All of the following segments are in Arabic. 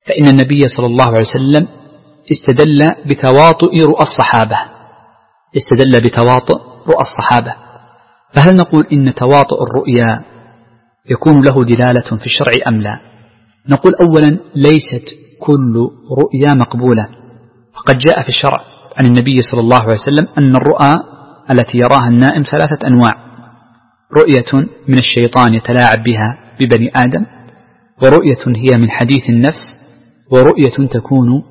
فإن النبي صلى الله عليه وسلم استدل بتواطؤ رؤى الصحابة. فهل نقول إن تواطؤ الرؤيا يكون له دلالة في الشرع أم لا؟ نقول أولا ليست كل رؤيا مقبولة، فقد جاء في الشرع عن النبي صلى الله عليه وسلم أن الرؤى التي يراها النائم 3 أنواع: رؤية من الشيطان يتلاعب بها ببني آدم، ورؤية هي من حديث النفس، ورؤية تكون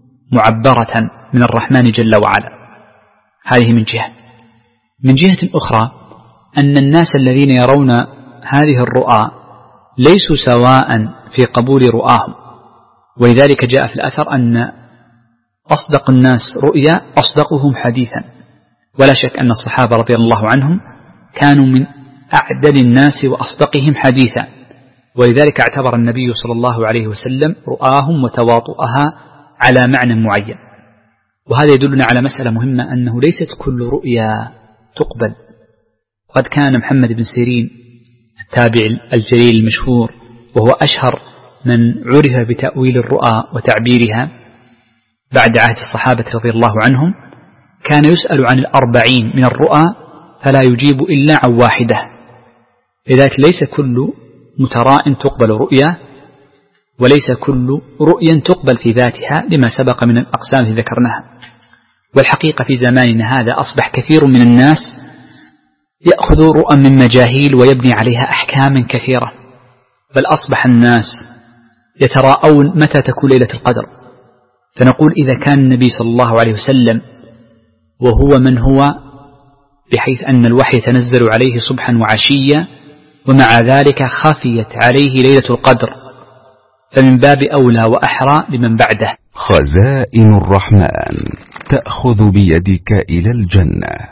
معبرة من الرحمن جل وعلا. هذه من جهة. من جهة أخرى أن الناس الذين يرون هذه الرؤى ليسوا سواء في قبول رؤاهم، ولذلك جاء في الأثر أن أصدق الناس رؤيا أصدقهم حديثا. ولا شك أن الصحابة رضي الله عنهم كانوا من أعدل الناس وأصدقهم حديثا، ولذلك اعتبر النبي صلى الله عليه وسلم رؤاهم وتواطؤها على معنى معين. وهذا يدلنا على مسألة مهمة، أنه ليست كل رؤيا تقبل. قد كان محمد بن سيرين التابع الجليل المشهور، وهو أشهر من عرف بتأويل الرؤى وتعبيرها بعد عهد الصحابة رضي الله عنهم، كان يسأل عن 40 من الرؤى فلا يجيب إلا عن واحدة. لذلك ليس كل متراء تقبل رؤيا، وليس كل رؤيا تقبل في ذاتها لما سبق من الأقسام التي ذكرناها. والحقيقة في زماننا هذا أصبح كثير من الناس يأخذ رؤى من مجاهيل ويبني عليها أحكام كثيرة، بل أصبح الناس يتراءون متى تكون ليلة القدر. فنقول إذا كان النبي صلى الله عليه وسلم وهو من هو، بحيث أن الوحي يتنزل عليه صبحا وعشيا، ومع ذلك خفيت عليه ليلة القدر، فمن باب أولى وأحرى لمن بعده. خزائن الرحمن تأخذ بيدك إلى الجنة.